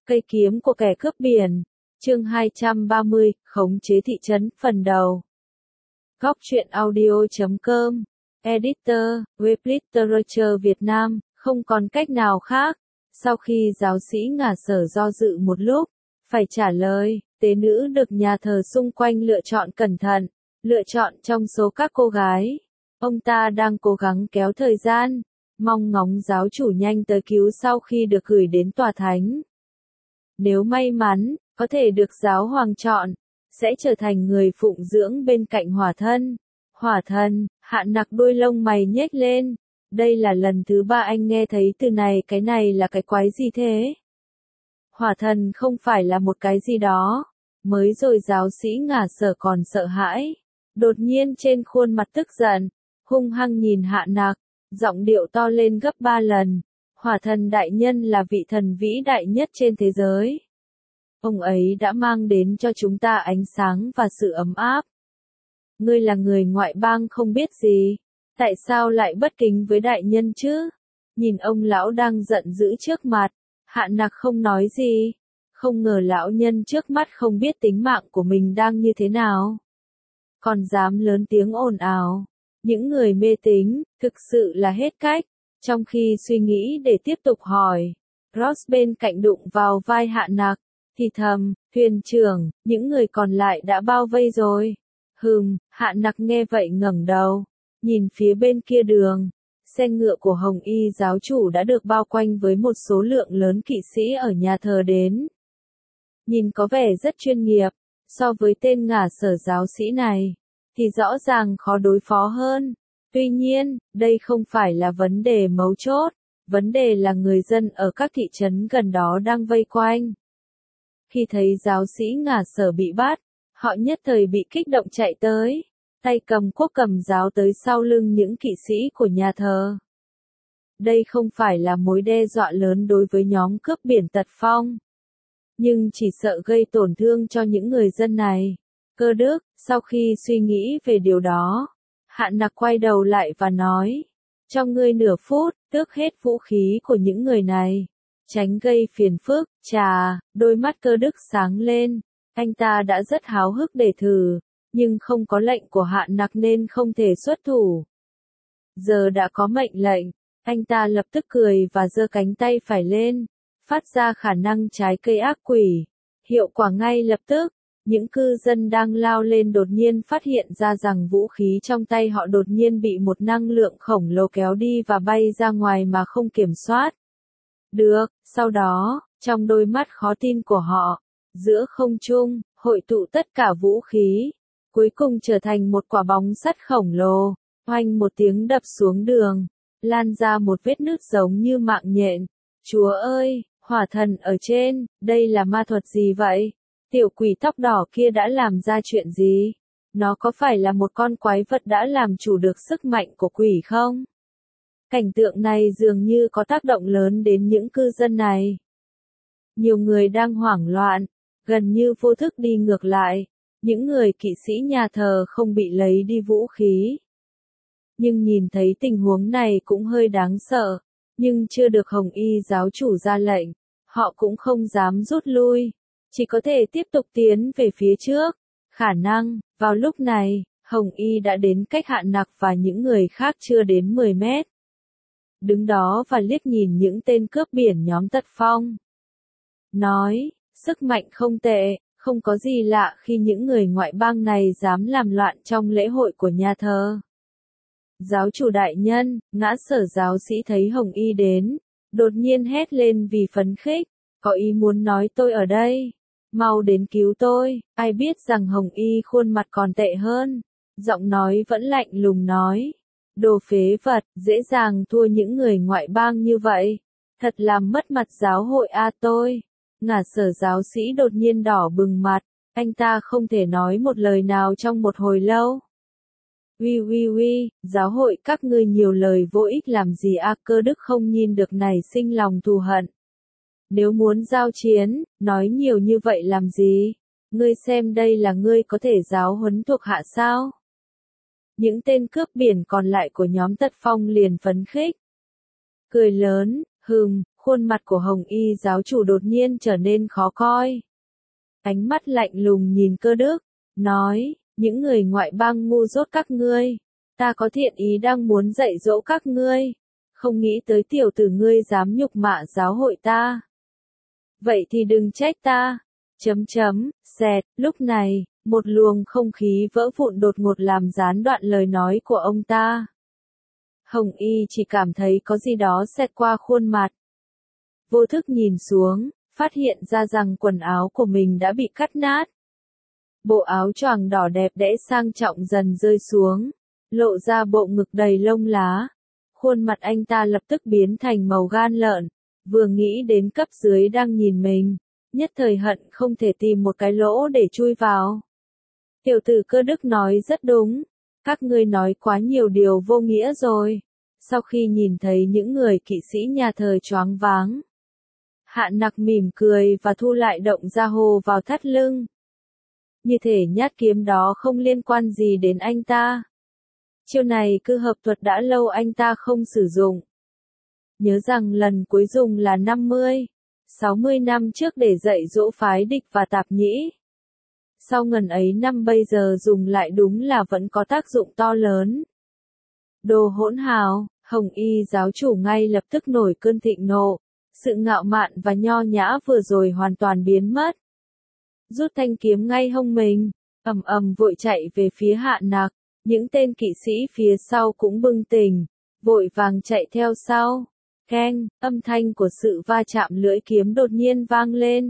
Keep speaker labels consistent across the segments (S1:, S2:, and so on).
S1: Cây kiếm của kẻ cướp biển. Chương 230, khống chế thị trấn, phần đầu. Góc truyện audio.com. Editor, Web Literature Việt Nam, không còn cách nào khác. Sau khi giáo sĩ ngả sở do dự một lúc, phải trả lời, tế nữ được nhà thờ xung quanh lựa chọn cẩn thận, lựa chọn trong số các cô gái. Ông ta đang cố gắng kéo thời gian, mong ngóng giáo chủ nhanh tới cứu sau khi được gửi đến tòa thánh. Nếu may mắn, có thể được giáo hoàng chọn, sẽ trở thành người phụng dưỡng bên cạnh hỏa thân. Hỏa thần, Hạn Nặc đuôi lông mày nhếch lên. Đây là lần thứ 3 anh nghe thấy từ này, cái này là cái quái gì thế? Hỏa thần không phải là một cái gì đó. Mới rồi giáo sĩ ngả sở còn sợ hãi. Đột nhiên trên khuôn mặt tức giận, hung hăng nhìn Hạn Nặc, giọng điệu to lên gấp 3 lần. Hỏa thần đại nhân là vị thần vĩ đại nhất trên thế giới. Ông ấy đã mang đến cho chúng ta ánh sáng và sự ấm áp. Ngươi là người ngoại bang không biết gì, tại sao lại bất kính với đại nhân chứ? Nhìn ông lão đang giận dữ trước mặt, Hạn Nặc không nói gì. Không ngờ lão nhân trước mắt không biết tính mạng của mình đang như thế nào, còn dám lớn tiếng ồn ào. Những người mê tín, thực sự là hết cách. Trong khi suy nghĩ để tiếp tục hỏi, Ross bên cạnh đụng vào vai Hạn Nặc, thì thầm, thuyền trưởng, những người còn lại đã bao vây rồi. Hạn Nặc nghe vậy ngẩng đầu, nhìn phía bên kia đường. Xe ngựa của Hồng Y giáo chủ đã được bao quanh với một số lượng lớn kỵ sĩ ở nhà thờ đến. Nhìn có vẻ rất chuyên nghiệp, so với tên ngả sở giáo sĩ này, thì rõ ràng khó đối phó hơn. Tuy nhiên, đây không phải là vấn đề mấu chốt, vấn đề là người dân ở các thị trấn gần đó đang vây quanh. Khi thấy giáo sĩ ngả sở bị bắt, họ nhất thời bị kích động chạy tới, tay cầm cuốc cầm giáo tới sau lưng những kỵ sĩ của nhà thờ. Đây không phải là mối đe dọa lớn đối với nhóm cướp biển tật phong, nhưng chỉ sợ gây tổn thương cho những người dân này. Cơ đức, sau khi suy nghĩ về điều đó, Hạn Nặc quay đầu lại và nói, cho ngươi nửa phút, tước hết vũ khí của những người này, tránh gây phiền phức. Chà, đôi mắt Cơ đức sáng lên, anh ta đã rất háo hức để thử, nhưng không có lệnh của Hạn Nặc nên không thể xuất thủ. Giờ đã có mệnh lệnh, anh ta lập tức cười và giơ cánh tay phải lên, phát ra khả năng trái cây ác quỷ. Hiệu quả ngay lập tức. Những cư dân đang lao lên đột nhiên phát hiện ra rằng vũ khí trong tay họ đột nhiên bị một năng lượng khổng lồ kéo đi và bay ra ngoài mà không kiểm soát được. Sau đó, trong đôi mắt khó tin của họ, giữa không trung, hội tụ tất cả vũ khí, cuối cùng trở thành một quả bóng sắt khổng lồ, oanh một tiếng đập xuống đường, lan ra một vết nứt giống như mạng nhện. Chúa ơi, hỏa thần ở trên, đây là ma thuật gì vậy? Tiểu quỷ tóc đỏ kia đã làm ra chuyện gì? Nó có phải là một con quái vật đã làm chủ được sức mạnh của quỷ không? Cảnh tượng này dường như có tác động lớn đến những cư dân này. Nhiều người đang hoảng loạn, gần như vô thức đi ngược lại. Những người kỵ sĩ nhà thờ không bị lấy đi vũ khí. Nhưng nhìn thấy tình huống này cũng hơi đáng sợ. Nhưng chưa được Hồng Y giáo chủ ra lệnh, họ cũng không dám rút lui. Chỉ có thể tiếp tục tiến về phía trước. Khả năng, vào lúc này, Hồng Y đã đến cách Hạn Nặc và những người khác chưa đến 10 mét. Đứng đó và liếc nhìn những tên cướp biển nhóm tật phong. Nói, sức mạnh không tệ, không có gì lạ khi những người ngoại bang này dám làm loạn trong lễ hội của nhà thờ. Giáo chủ đại nhân, ngã sở giáo sĩ thấy Hồng Y đến, đột nhiên hét lên vì phấn khích, có ý muốn nói tôi ở đây. Mau đến cứu tôi. Ai biết rằng Hồng Y khuôn mặt còn tệ hơn, giọng nói vẫn lạnh lùng nói, đồ phế vật, dễ dàng thua những người ngoại bang như vậy, thật làm mất mặt giáo hội tôi. Ngả sở giáo sĩ đột nhiên đỏ bừng mặt, anh ta không thể nói một lời nào trong một hồi lâu. Uy, giáo hội các ngươi nhiều lời vô ích làm gì? Cơ đức không nhìn được nảy sinh lòng thù hận. Nếu muốn giao chiến, nói nhiều như vậy làm gì? Ngươi xem đây là ngươi có thể giáo huấn thuộc hạ sao? Những tên cướp biển còn lại của nhóm tật phong liền phấn khích. Cười lớn, Khuôn mặt của Hồng Y giáo chủ đột nhiên trở nên khó coi. Ánh mắt lạnh lùng nhìn Cơ Đức, nói, những người ngoại bang ngu dốt các ngươi, ta có thiện ý đang muốn dạy dỗ các ngươi, không nghĩ tới tiểu tử ngươi dám nhục mạ giáo hội ta. Vậy thì đừng trách ta. Xẹt, lúc này, một luồng không khí vỡ vụn đột ngột làm gián đoạn lời nói của ông ta. Hồng Y chỉ cảm thấy có gì đó xẹt qua khuôn mặt. Vô thức nhìn xuống, phát hiện ra rằng quần áo của mình đã bị cắt nát. Bộ áo choàng đỏ đẹp đẽ sang trọng dần rơi xuống, lộ ra bộ ngực đầy lông lá. Khuôn mặt anh ta lập tức biến thành màu gan lợn, vừa nghĩ đến cấp dưới đang nhìn mình, nhất thời hận không thể tìm một cái lỗ để chui vào. Tiểu tử Cơ Đức nói rất đúng, các ngươi nói quá nhiều điều vô nghĩa rồi. Sau khi nhìn thấy những người kỵ sĩ nhà thờ choáng váng, Hạ Nặc mỉm cười và thu lại động ra hồ vào thắt lưng. Như thể nhát kiếm đó không liên quan gì đến anh ta. Chiêu này cứ hợp thuật đã lâu anh ta không sử dụng. Nhớ rằng lần cuối dùng là 60 năm trước để dạy dỗ phái địch và tạp nhĩ. Sau ngần ấy năm bây giờ dùng lại đúng là vẫn có tác dụng to lớn. Đồ hỗn hào, Hồng Y giáo chủ ngay lập tức nổi cơn thịnh nộ. Sự ngạo mạn và nho nhã vừa rồi hoàn toàn biến mất. Rút thanh kiếm ngay hông mình, ầm ầm vội chạy về phía Hạ Nặc. Những tên kỵ sĩ phía sau cũng bừng tỉnh, vội vàng chạy theo sau. Keng, âm thanh của sự va chạm lưỡi kiếm đột nhiên vang lên.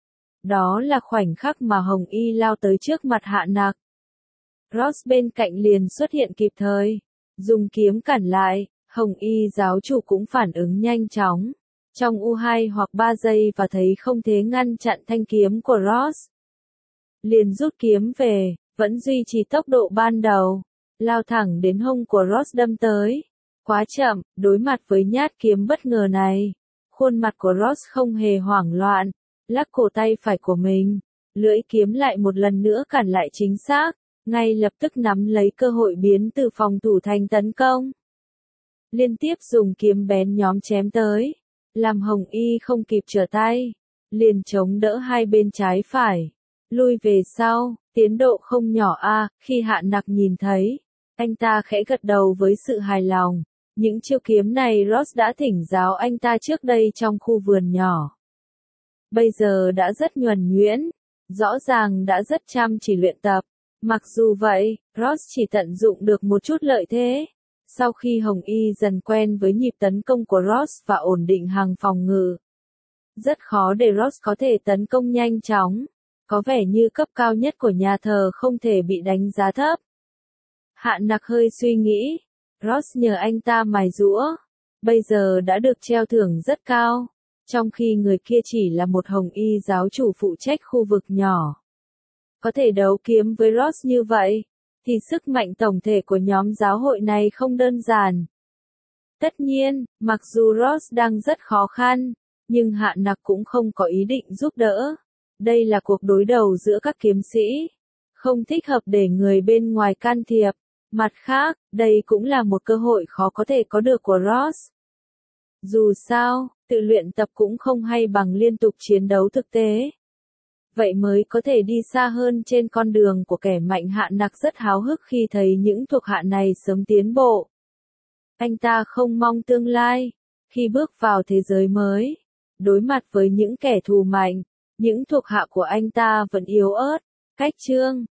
S1: Đó là khoảnh khắc mà Hồng Y lao tới trước mặt Hạ Nặc. Ross bên cạnh liền xuất hiện kịp thời, dùng kiếm cản lại. Hồng Y giáo chủ cũng phản ứng nhanh chóng, trong U2 hoặc 3 giây và thấy không thể ngăn chặn thanh kiếm của Ross. Liền rút kiếm về, vẫn duy trì tốc độ ban đầu, lao thẳng đến hông của Ross đâm tới. Quá chậm, đối mặt với nhát kiếm bất ngờ này, khuôn mặt của Ross không hề hoảng loạn, lắc cổ tay phải của mình, lưỡi kiếm lại một lần nữa cản lại chính xác, ngay lập tức nắm lấy cơ hội biến từ phòng thủ thành tấn công. Liên tiếp dùng kiếm bén nhóm chém tới, làm Hồng Y không kịp trở tay, liền chống đỡ hai bên trái phải, lui về sau, tiến độ không nhỏ khi Hạ Nặc nhìn thấy, anh ta khẽ gật đầu với sự hài lòng. Những chiêu kiếm này Ross đã thỉnh giáo anh ta trước đây trong khu vườn nhỏ. Bây giờ đã rất nhuần nhuyễn, rõ ràng đã rất chăm chỉ luyện tập. Mặc dù vậy, Ross chỉ tận dụng được một chút lợi thế. Sau khi Hồng Y dần quen với nhịp tấn công của Ross và ổn định hàng phòng ngự, rất khó để Ross có thể tấn công nhanh chóng. Có vẻ như cấp cao nhất của nhà thờ không thể bị đánh giá thấp. Hạ Nặc hơi suy nghĩ. Ross nhờ anh ta mài giũa, bây giờ đã được treo thưởng rất cao, trong khi người kia chỉ là một Hồng Y giáo chủ phụ trách khu vực nhỏ. Có thể đấu kiếm với Ross như vậy, thì sức mạnh tổng thể của nhóm giáo hội này không đơn giản. Tất nhiên, mặc dù Ross đang rất khó khăn, nhưng Hạ Nặc cũng không có ý định giúp đỡ. Đây là cuộc đối đầu giữa các kiếm sĩ, không thích hợp để người bên ngoài can thiệp. Mặt khác, đây cũng là một cơ hội khó có thể có được của Ross. Dù sao, tự luyện tập cũng không hay bằng liên tục chiến đấu thực tế. Vậy mới có thể đi xa hơn trên con đường của kẻ mạnh. Hạ Nặc rất háo hức khi thấy những thuộc hạ này sớm tiến bộ. Anh ta không mong tương lai, khi bước vào thế giới mới, đối mặt với những kẻ thù mạnh, những thuộc hạ của anh ta vẫn yếu ớt, cách chương.